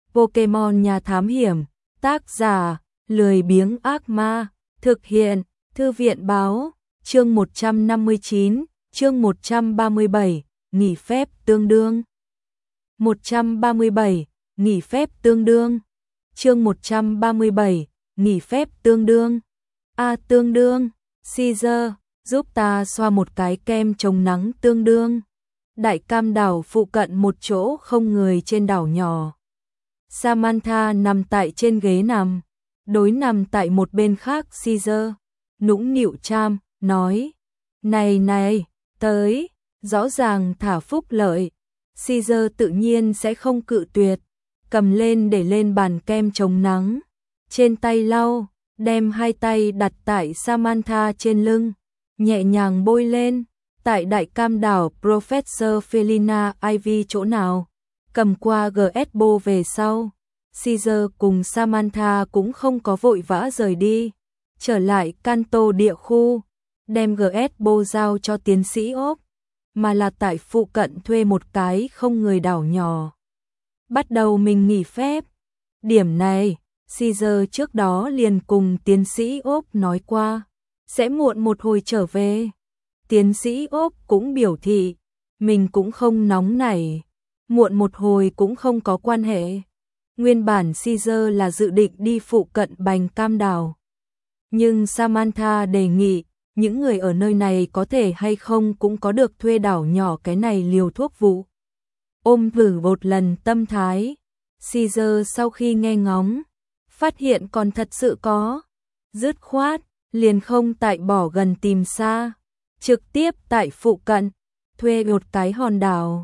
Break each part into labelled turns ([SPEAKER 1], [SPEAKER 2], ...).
[SPEAKER 1] Pokemon Nhà Thám Hiểm, tác giả, lười biếng ác ma, thực hiện, Thư viện báo, chương 159, chương 137, nghỉ phép tương đương. 137, nghỉ phép tương đương. Chương 137, nghỉ phép tương đương. Tương đương, Caesar, giúp ta xoa một cái kem chống nắng tương đương. Đại Cam đảo phụ cận một chỗ không người trên đảo nhỏ. Samantha nằm tại trên ghế nằm, đối nằm tại một bên khác Caesar, nũng nịu cham, nói, này, tới, rõ ràng thả phúc lợi. Caesar tự nhiên sẽ không cự tuyệt, cầm lên để lên bàn kem chống nắng, trên tay lau, đem hai tay đặt tại Samantha trên lưng, nhẹ nhàng bôi lên. Tại Đại Cam đảo Professor Felina Ivy chỗ nào, cầm qua Gazebo về sau, Caesar cùng Samantha cũng không có vội vã rời đi, trở lại Kanto địa khu, đem Gazebo giao cho tiến sĩ ốc, mà là tại phụ cận thuê một cái không người đảo nhỏ. Bắt đầu mình nghỉ phép. Điểm này, Caesar trước đó liền cùng tiến sĩ ốc nói qua, sẽ muộn một hồi trở về. Tiến sĩ ốc cũng biểu thị, mình cũng không nóng nảy, muộn một hồi cũng không có quan hệ. Nguyên bản Caesar là dự định đi phụ cận Bành Cam đảo. Nhưng Samantha đề nghị, những người ở nơi này có thể hay không cũng có được thuê đảo nhỏ cái này liều thuốc vụ. Ôm thử một lần tâm thái, Caesar sau khi nghe ngóng, phát hiện còn thật sự có. Dứt khoát, liền không tại bỏ gần tìm xa. Trực tiếp tại phụ cận, thuê một cái hòn đảo.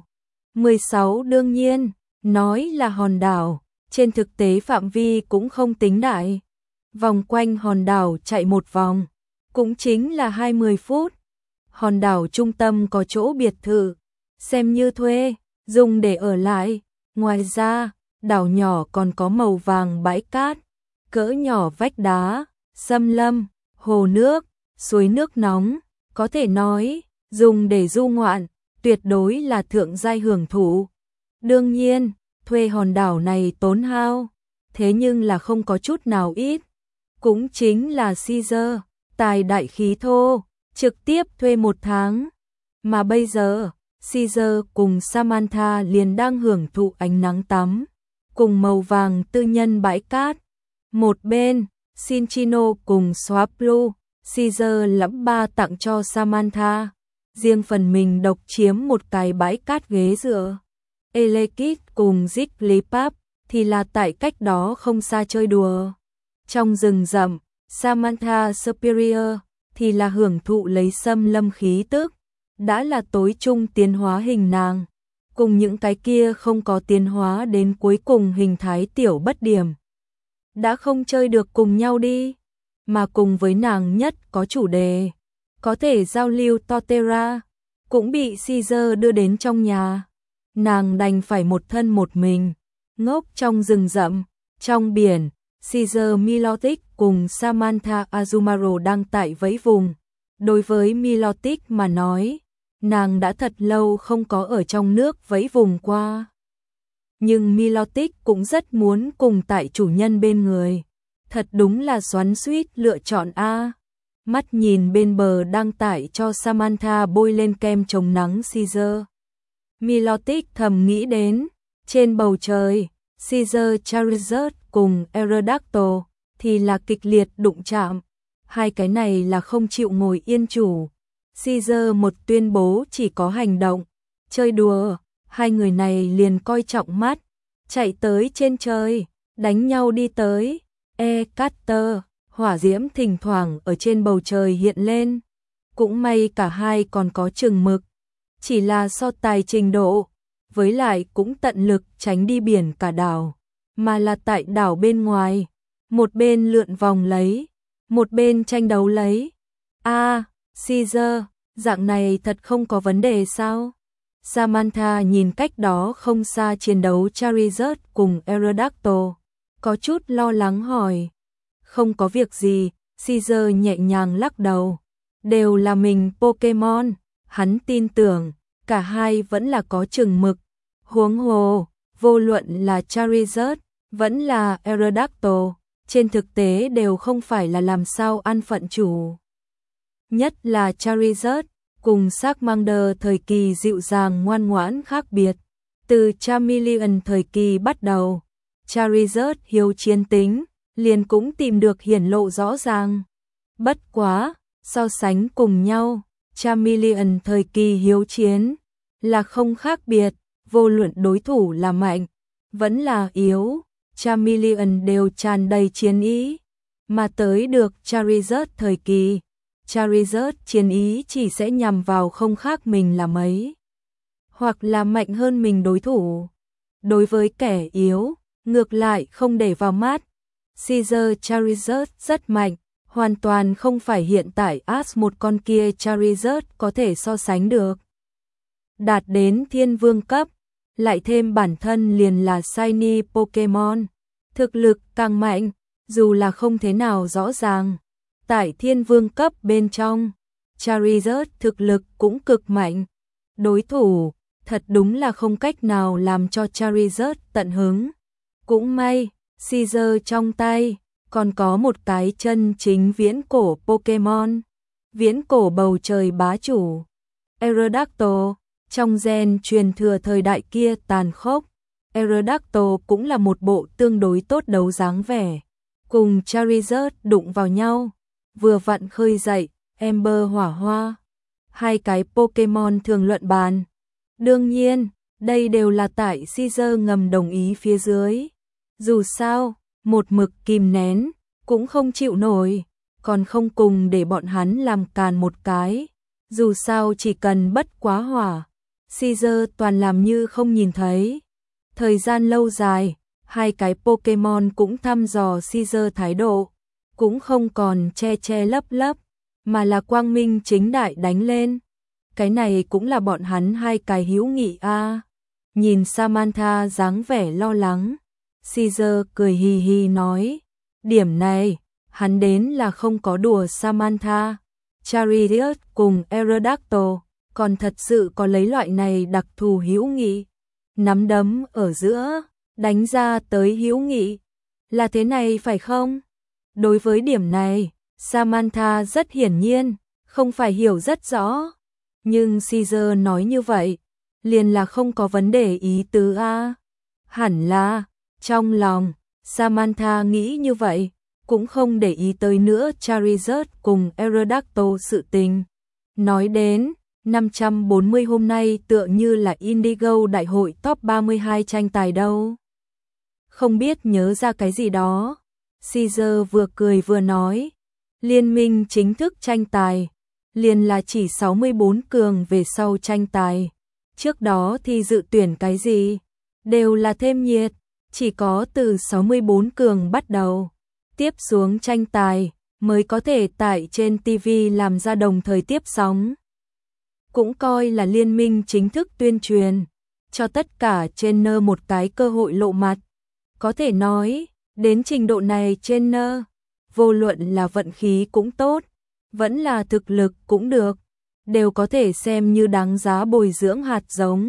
[SPEAKER 1] 16 đương nhiên, nói là hòn đảo, trên thực tế phạm vi cũng không tính đại. Vòng quanh hòn đảo chạy một vòng, cũng chính là 20 phút. Hòn đảo trung tâm có chỗ biệt thự, xem như thuê, dùng để ở lại. Ngoài ra, đảo nhỏ còn có màu vàng bãi cát, cỡ nhỏ vách đá, xâm lâm, hồ nước, suối nước nóng. Có thể nói, dùng để du ngoạn, tuyệt đối là thượng giai hưởng thụ. Đương nhiên, thuê hòn đảo này tốn hao, thế nhưng là không có chút nào ít. Cũng chính là Caesar, tài đại khí thô, trực tiếp thuê 1 tháng. Mà bây giờ, Caesar cùng Samantha liền đang hưởng thụ ánh nắng tắm, cùng màu vàng tư nhân bãi cát. Một bên, Cinchino cùng Swablu, Caesar lẫm ba tặng cho Samantha, riêng phần mình độc chiếm một cái bãi cát ghế dựa. Elekid cùng Jigglypuff thì là tại cách đó không xa chơi đùa. Trong rừng rậm, Samantha Superior thì là hưởng thụ lấy xâm lâm khí tức, đã là tối trung tiến hóa hình nàng, cùng những cái kia không có tiến hóa đến cuối cùng hình thái tiểu bất điểm. Đã không chơi được cùng nhau đi. Mà cùng với nàng nhất có chủ đề, có thể giao lưu Torterra, cũng bị Caesar đưa đến trong nhà. Nàng đành phải một thân một mình, ngốc trong rừng rậm, trong biển. Caesar Milotic cùng Samantha Azumaro đang tại vẫy vùng. Đối với Milotic mà nói, nàng đã thật lâu không có ở trong nước vẫy vùng qua. Nhưng Milotic cũng rất muốn cùng tại chủ nhân bên người. Thật đúng là xoắn xuýt lựa chọn A. Mắt nhìn bên bờ đang tải cho Samantha bôi lên kem chống nắng Caesar. Milotic thầm nghĩ đến, trên bầu trời, Caesar Charizard cùng Aerodactyl thì là kịch liệt đụng chạm. Hai cái này là không chịu ngồi yên chủ. Caesar một tuyên bố chỉ có hành động, chơi đùa, hai người này liền coi trọng mắt, chạy tới trên trời, đánh nhau đi tới. Cutter, hỏa diễm thỉnh thoảng ở trên bầu trời hiện lên. Cũng may cả hai còn có chừng mực, chỉ là so tài trình độ, với lại cũng tận lực tránh đi biển cả đảo, mà là tại đảo bên ngoài, một bên lượn vòng lấy, một bên tranh đấu lấy. Caesar, dạng này thật không có vấn đề sao? Samantha nhìn cách đó không xa chiến đấu Charizard cùng Aerodactyl, có chút lo lắng hỏi. Không có việc gì, Caesar nhẹ nhàng lắc đầu. Đều là mình Pokemon, hắn tin tưởng, cả hai vẫn là có chừng mực. Huống hồ, vô luận là Charizard vẫn là Aerodactyl, trên thực tế đều không phải là làm sao ăn phận chủ. Nhất là Charizard, cùng Charmander thời kỳ dịu dàng ngoan ngoãn khác biệt. Từ Charmeleon thời kỳ bắt đầu, Charizard hiếu chiến tính, liền cũng tìm được hiển lộ rõ ràng. Bất quá, so sánh cùng nhau, Charmeleon thời kỳ hiếu chiến là không khác biệt, vô luận đối thủ là mạnh, vẫn là yếu, Charmeleon đều tràn đầy chiến ý, mà tới được Charizard thời kỳ, Charizard chiến ý chỉ sẽ nhằm vào không khác mình là mấy, hoặc là mạnh hơn mình đối thủ. Đối với kẻ yếu, ngược lại không để vào mắt. Caesar Charizard rất mạnh, hoàn toàn không phải hiện tại As một con kia Charizard có thể so sánh được. Đạt đến thiên vương cấp, lại thêm bản thân liền là shiny Pokemon, thực lực càng mạnh, dù là không thế nào rõ ràng. Tại thiên vương cấp bên trong, Charizard thực lực cũng cực mạnh. Đối thủ, thật đúng là không cách nào làm cho Charizard tận hứng. Cũng may, Caesar trong tay, còn có một cái chân chính viễn cổ Pokemon. Viễn cổ bầu trời bá chủ. Aerodactyl, trong gen truyền thừa thời đại kia tàn khốc. Aerodactyl cũng là một bộ tương đối tốt đấu dáng vẻ. Cùng Charizard đụng vào nhau, vừa vặn khơi dậy, Ember hỏa hoa. Hai cái Pokemon thường luận bàn. Đương nhiên, đây đều là tại Caesar ngầm đồng ý phía dưới. Dù sao, một mực kìm nén, cũng không chịu nổi, còn không cùng để bọn hắn làm càn một cái. Dù sao chỉ cần bất quá hỏa, Caesar toàn làm như không nhìn thấy. Thời gian lâu dài, hai cái Pokemon cũng thăm dò Caesar thái độ, cũng không còn che che lấp lấp, mà là quang minh chính đại đánh lên. Cái này cũng là bọn hắn hai cái hữu nghị a. Nhìn Samantha dáng vẻ lo lắng, Caesar cười hì hì nói, điểm này, hắn đến là không có đùa Samantha. Charizard cùng Aerodactyl, còn thật sự có lấy loại này đặc thù hữu nghị. Nắm đấm ở giữa, đánh ra tới hữu nghị. Là thế này phải không? Đối với điểm này, Samantha rất hiển nhiên, không phải hiểu rất rõ. Nhưng Caesar nói như vậy, liền là không có vấn đề ý tứ a. Hẳn là, trong lòng, Samantha nghĩ như vậy, cũng không để ý tới nữa Charizard cùng Aerodactyl sự tình. Nói đến, 540 hôm nay tựa như là Indigo đại hội top 32 tranh tài đâu. Không biết nhớ ra cái gì đó. Caesar vừa cười vừa nói, liên minh chính thức tranh tài, liền là chỉ 64 cường về sau tranh tài. Trước đó thì dự tuyển cái gì, đều là thêm nhiệt, chỉ có từ 64 cường bắt đầu. Tiếp xuống tranh tài, mới có thể tại trên TV làm ra đồng thời tiếp sóng. Cũng coi là liên minh chính thức tuyên truyền, cho tất cả trainer một cái cơ hội lộ mặt. Có thể nói, đến trình độ này trainer, vô luận là vận khí cũng tốt, vẫn là thực lực cũng được, đều có thể xem như đáng giá bồi dưỡng hạt giống.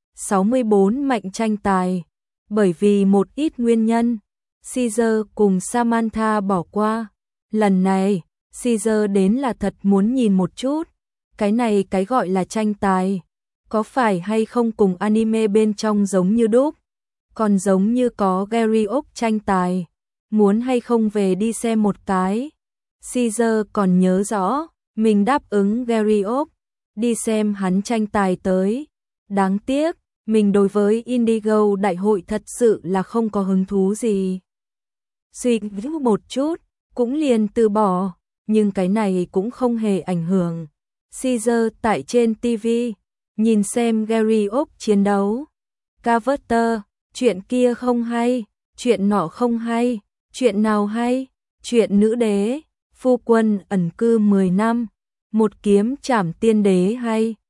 [SPEAKER 1] 64 mạnh tranh tài, bởi vì một ít nguyên nhân, Caesar cùng Samantha bỏ qua. Lần này, Caesar đến là thật muốn nhìn một chút, cái này cái gọi là tranh tài, có phải hay không cùng anime bên trong giống như đúc, còn giống như có Gary Oak tranh tài, muốn hay không về đi xem một cái. Caesar còn nhớ rõ, mình đáp ứng Gary Oak, đi xem hắn tranh tài tới. Đáng tiếc, mình đối với Indigo đại hội thật sự là không có hứng thú gì. Suy nghĩ một chút, cũng liền từ bỏ, nhưng cái này cũng không hề ảnh hưởng. Caesar tại trên TV, nhìn xem Gary Oak chiến đấu. Carter, chuyện kia không hay, chuyện nọ không hay, chuyện nào hay, chuyện nữ đế, phu quân ẩn cư 10 năm, một kiếm trảm tiên đế hay.